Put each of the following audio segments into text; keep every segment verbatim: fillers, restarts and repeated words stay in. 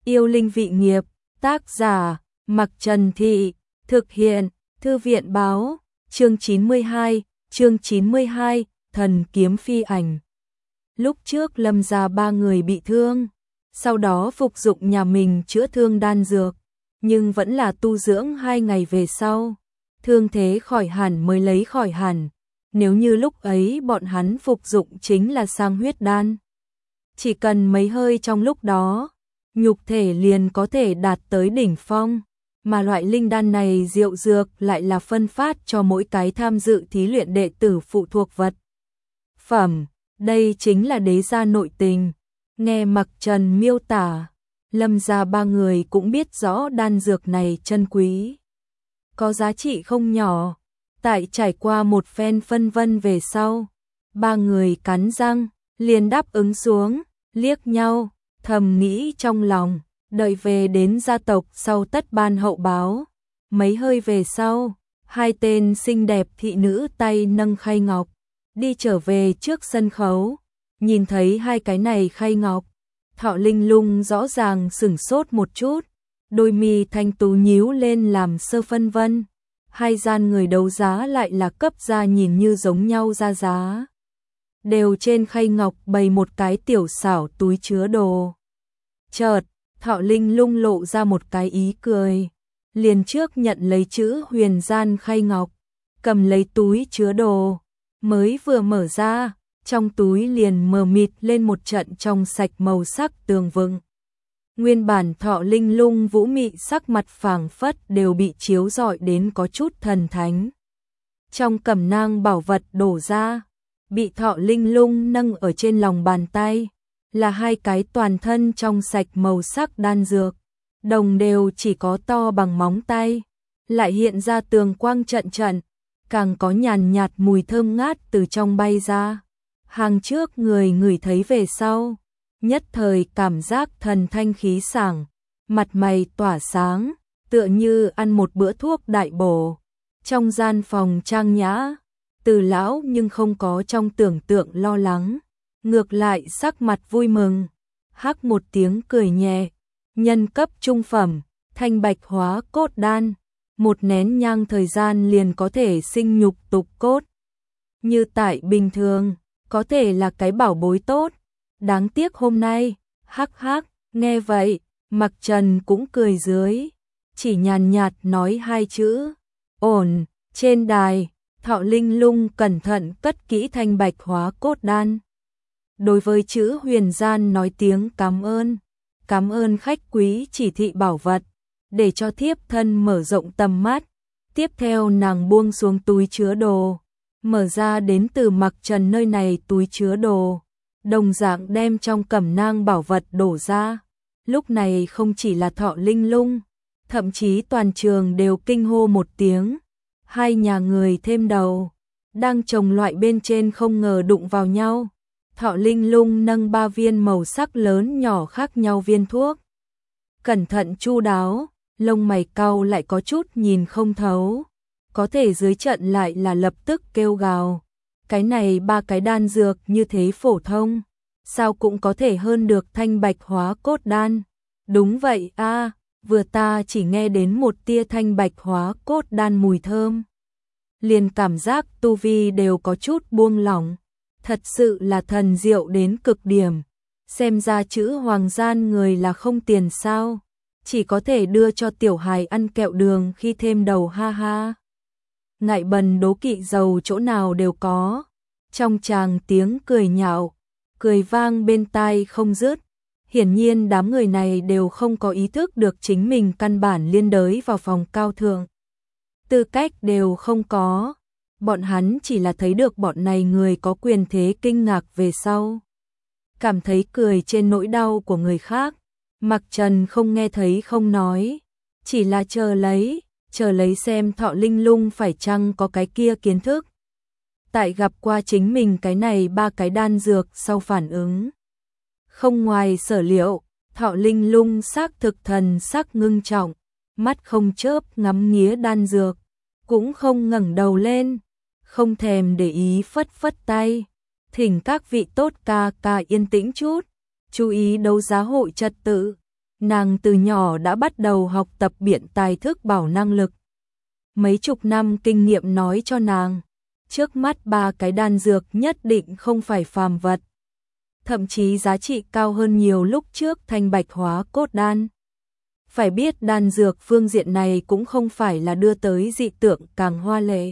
Yêu linh vị nghiệp, tác giả, Mặc Trần Thị, thực hiện, Thư viện báo, chương chín mươi hai, chương chín mươi hai, thần kiếm phi ảnh. Lúc trước Lâm gia ba người bị thương, sau đó phục dụng nhà mình chữa thương đan dược, nhưng vẫn là tu dưỡng hai ngày về sau, thương thế khỏi hẳn mới lấy khỏi hẳn. Nếu như lúc ấy bọn hắn phục dụng chính là sang huyết đan, chỉ cần mấy hơi trong lúc đó, nhục thể liền có thể đạt tới đỉnh phong, mà loại linh đan này diệu dược lại là phân phát cho mỗi cái tham dự thí luyện đệ tử phụ thuộc vật phẩm, đây chính là đế gia nội tình. Nghe Mặc Trần miêu tả, Lâm gia ba người cũng biết rõ đan dược này chân quý, có giá trị không nhỏ. Tại trải qua một phen phân vân về sau, ba người cắn răng, liền đáp ứng xuống, liếc nhau, thầm nghĩ trong lòng, đợi về đến gia tộc sau tất ban hậu báo. Mấy hơi về sau, hai tên xinh đẹp thị nữ tay nâng khay ngọc, đi trở về trước sân khấu, nhìn thấy hai cái này khay ngọc, Thọ Linh Lung rõ ràng sửng sốt một chút, đôi mi thanh tú nhíu lên làm sơ phân vân. Hai gian người đấu giá lại là cấp ra nhìn như giống nhau ra giá. Đều trên khay ngọc bày một cái tiểu xảo túi chứa đồ. Chợt, Thọ Linh Lung lộ ra một cái ý cười, liền trước nhận lấy chữ huyền gian khay ngọc, cầm lấy túi chứa đồ, mới vừa mở ra, trong túi liền mờ mịt lên một trận trong sạch màu sắc tường vững. Nguyên bản Thọ Linh Lung vũ mị sắc mặt phảng phất đều bị chiếu rọi đến có chút thần thánh. Trong cẩm nang bảo vật đổ ra, bị Thọ Linh Lung nâng ở trên lòng bàn tay, là hai cái toàn thân trong sạch màu sắc đan dược, đồng đều chỉ có to bằng móng tay, lại hiện ra tường quang trận trận, càng có nhàn nhạt mùi thơm ngát từ trong bay ra. Hàng trước người ngửi thấy về sau, nhất thời cảm giác thần thanh khí sảng, mặt mày tỏa sáng, tựa như ăn một bữa thuốc đại bổ. Trong gian phòng trang nhã, Từ lão nhưng không có trong tưởng tượng lo lắng, ngược lại sắc mặt vui mừng, hắc một tiếng cười nhẹ, nhân cấp trung phẩm, thanh bạch hóa cốt đan, một nén nhang thời gian liền có thể sinh nhục tục cốt. Như tại bình thường, có thể là cái bảo bối tốt. Đáng tiếc hôm nay, hắc hắc, nghe vậy, Mặc Trần cũng cười dưới, chỉ nhàn nhạt nói hai chữ, ổn. Trên đài, Thọ Linh Lung cẩn thận cất kỹ thanh bạch hóa cốt đan. Đối với chữ huyền gian nói tiếng cảm ơn, cảm ơn khách quý chỉ thị bảo vật, để cho thiếp thân mở rộng tầm mắt. Tiếp theo nàng buông xuống túi chứa đồ, mở ra đến từ Mặc Trần nơi này túi chứa đồ, đồng dạng đem trong cẩm nang bảo vật đổ ra. Lúc này không chỉ là Thọ Linh Lung, thậm chí toàn trường đều kinh hô một tiếng. Hai nhà người thêm đầu, đang trồng loại bên trên không ngờ đụng vào nhau. Thọ Linh Lung nâng ba viên màu sắc lớn nhỏ khác nhau viên thuốc, cẩn thận chu đáo, lông mày cau lại có chút nhìn không thấu, có thể dưới trận lại là lập tức kêu gào. Cái này ba cái đan dược như thế phổ thông, sao cũng có thể hơn được thanh bạch hóa cốt đan. Đúng vậy a, à, vừa ta chỉ nghe đến một tia thanh bạch hóa cốt đan mùi thơm, liền cảm giác tu vi đều có chút buông lỏng, thật sự là thần diệu đến cực điểm. Xem ra chữ hoàng gian người là không tiền sao, chỉ có thể đưa cho tiểu hài ăn kẹo đường khi thêm đầu, ha ha. Ngại bần đố kỵ giàu chỗ nào đều có. Trong tràng tiếng cười nhạo, cười vang bên tai không dứt. Hiển nhiên đám người này đều không có ý thức được chính mình căn bản liên đới vào phòng cao thượng. Tư cách đều không có. Bọn hắn chỉ là thấy được bọn này người có quyền thế kinh ngạc về sau, cảm thấy cười trên nỗi đau của người khác. Mặc Trần không nghe thấy không nói, chỉ là chờ lấy, chờ lấy xem Thọ Linh Lung phải chăng có cái kia kiến thức. Tại gặp qua chính mình cái này ba cái đan dược sau phản ứng. Không ngoài sở liệu, Thọ Linh Lung xác thực thần sắc ngưng trọng, mắt không chớp ngắm nghía đan dược, cũng không ngẩng đầu lên, không thèm để ý phất phất tay. Thỉnh các vị tốt ca ca yên tĩnh chút, chú ý đấu giá hội trật tự. nàng từ nhỏ đã bắt đầu học tập biện tài thức bảo năng lực. Mấy chục năm kinh nghiệm nói cho nàng, trước mắt ba cái đan dược nhất định không phải phàm vật. Thậm chí giá trị cao hơn nhiều lúc trước thanh bạch hóa cốt đan. Phải biết đan dược phương diện này cũng không phải là đưa tới dị tượng càng hoa lệ.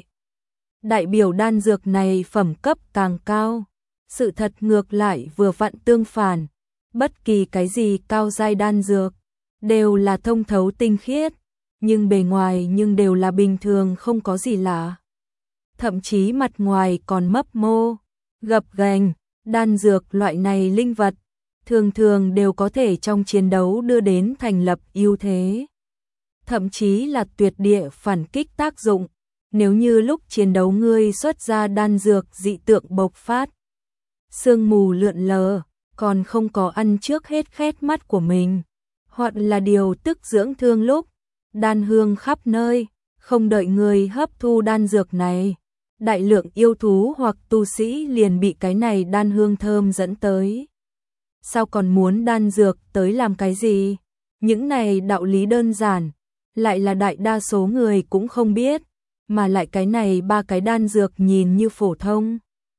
Đại biểu đan dược này phẩm cấp càng cao. Sự thật ngược lại vừa vặn tương phản. Bất kỳ cái gì cao giai đan dược đều là thông thấu tinh khiết, nhưng bề ngoài nhưng đều là bình thường không có gì lạ. Thậm chí mặt ngoài còn mấp mô, gập ghềnh. Đan dược loại này linh vật thường thường đều có thể trong chiến đấu đưa đến thành lập ưu thế, thậm chí là tuyệt địa phản kích tác dụng. Nếu như lúc chiến đấu ngươi xuất ra đan dược dị tượng bộc phát, sương mù lượn lờ, còn không có ăn trước hết khét mắt của mình, hoặc là điều tức dưỡng thương lúc, đan hương khắp nơi, không đợi người hấp thu đan dược này, đại lượng yêu thú hoặc tu sĩ liền bị cái này đan hương thơm dẫn tới. Sao còn muốn đan dược tới làm cái gì? Những này đạo lý đơn giản, lại là đại đa số người cũng không biết, mà lại cái này ba cái đan dược nhìn như phổ thông,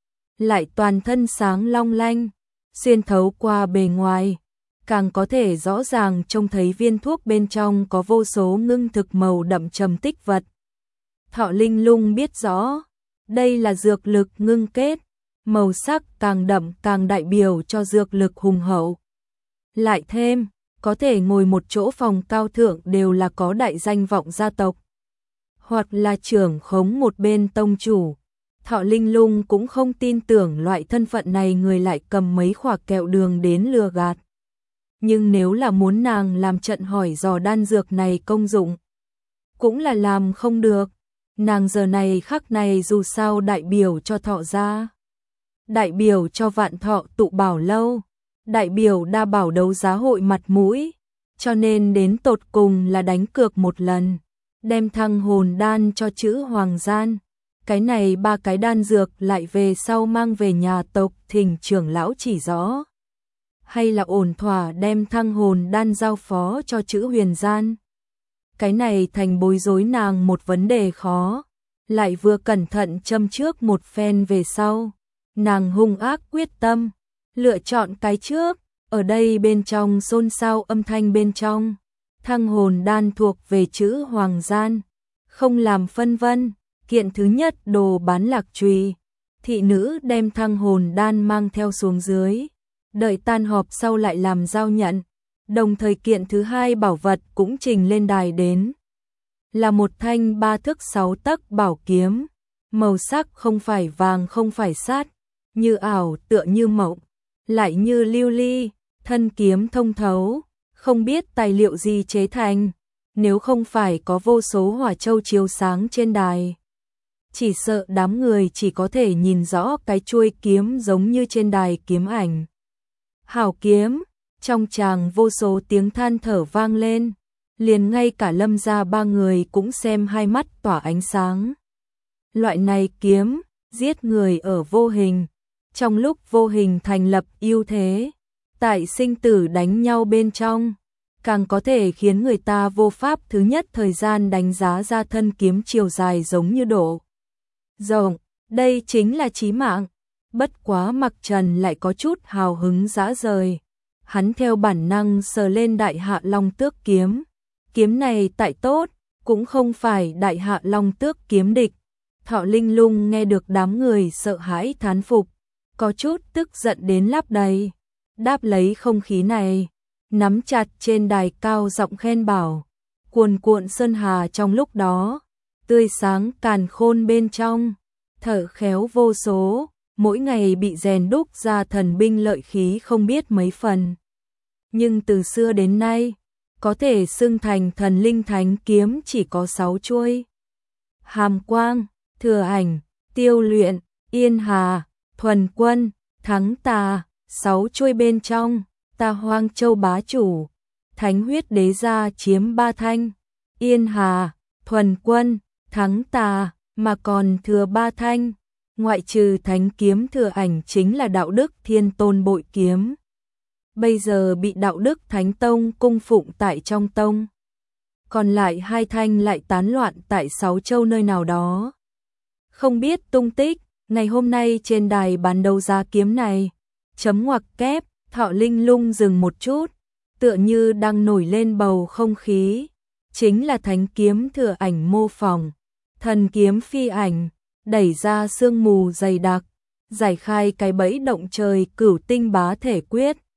lại toàn thân sáng long lanh, xuyên thấu qua bề ngoài, càng có thể rõ ràng trông thấy viên thuốc bên trong có vô số ngưng thực màu đậm trầm tích vật. Thọ Linh Lung biết rõ, đây là dược lực ngưng kết, màu sắc càng đậm càng đại biểu cho dược lực hùng hậu. Lại thêm, có thể ngồi một chỗ phòng cao thượng đều là có đại danh vọng gia tộc, hoặc là trưởng khống một bên tông chủ. Thọ Linh Lung cũng không tin tưởng loại thân phận này người lại cầm mấy khỏa kẹo đường đến lừa gạt. Nhưng nếu là muốn nàng làm trận hỏi dò đan dược này công dụng, cũng là làm không được. Nàng giờ này khắc này dù sao đại biểu cho Thọ gia, đại biểu cho Vạn Thọ tụ bảo lâu, đại biểu đa bảo đấu giá hội mặt mũi, cho nên đến tột cùng là đánh cược một lần, đem thăng hồn đan cho chữ Hoàng Gian. Cái này ba cái đan dược lại về sau mang về nhà tộc thỉnh trưởng lão chỉ rõ, hay là ổn thỏa đem thăng hồn đan giao phó cho chữ Huyền Gian. Cái này thành bối rối nàng một vấn đề khó, lại vừa cẩn thận châm trước một phen về sau. Nàng hung ác quyết tâm, lựa chọn cái trước, ở đây bên trong xôn xao âm thanh bên trong. Thăng hồn đan thuộc về chữ Hoàng Gian, không làm phân vân, kiện thứ nhất đồ bán lạc trùy. Thị nữ đem thăng hồn đan mang theo xuống dưới, đợi tan họp sau lại làm giao nhận. Đồng thời kiện thứ hai bảo vật cũng trình lên đài đến. Là một thanh ba thước sáu tấc bảo kiếm, màu sắc không phải vàng không phải sắt, như ảo tựa như mộng, lại như lưu ly, thân kiếm thông thấu, không biết tài liệu gì chế thành, nếu không phải có vô số hỏa châu chiếu sáng trên đài. Chỉ sợ đám người chỉ có thể nhìn rõ cái chuôi kiếm giống như trên đài kiếm ảnh. Hảo kiếm, trong tràng vô số tiếng than thở vang lên, liền ngay cả Lâm gia ba người cũng xem hai mắt tỏa ánh sáng. Loại này kiếm, giết người ở vô hình, trong lúc vô hình thành lập ưu thế, tại sinh tử đánh nhau bên trong, càng có thể khiến người ta vô pháp thứ nhất thời gian đánh giá ra thân kiếm chiều dài giống như độ rộng, đây chính là chí mạng. Bất quá Mặc Trần lại có chút hào hứng dã rời. Hắn theo bản năng sờ lên Đại Hạ Long Tước kiếm. Kiếm này tại tốt, cũng không phải Đại Hạ Long Tước kiếm địch. Thọ Linh Lung nghe được đám người sợ hãi thán phục, có chút tức giận đến lắp đầy. Đáp lấy không khí này, nắm chặt trên đài cao giọng khen bảo. Cuồn cuộn sơn hà trong lúc đó, tươi sáng càn khôn bên trong, thợ khéo vô số, mỗi ngày bị rèn đúc ra thần binh lợi khí không biết mấy phần. Nhưng từ xưa đến nay, có thể xưng thành thần linh thánh kiếm chỉ có sáu chuôi. Hàm Quang, Thừa Ảnh, Tiêu Luyện, Yên Hà, Thuần Quân, Thắng Tà, sáu chuôi bên trong, Ta Hoang Châu bá chủ, Thánh Huyết Đế gia chiếm ba thanh, Yên Hà, Thuần Quân, Thắng Tà, mà còn thừa ba thanh, ngoại trừ thánh kiếm Thừa Ảnh chính là đạo đức thiên tôn bội kiếm. bây giờ bị Đạo Đức Thánh Tông cung phụng tại trong tông. Còn lại hai thanh lại tán loạn tại sáu châu nơi nào đó. Không biết tung tích, ngày hôm nay trên đài bán đấu giá kiếm này, chấm ngoặc kép, Thọ Linh Lung dừng một chút, tựa như đang nổi lên bầu không khí, chính là thánh kiếm thừa ảnh mô phỏng, thần kiếm phi ảnh, đẩy ra sương mù dày đặc, giải khai cái bẫy động trời cửu tinh bá thể quyết,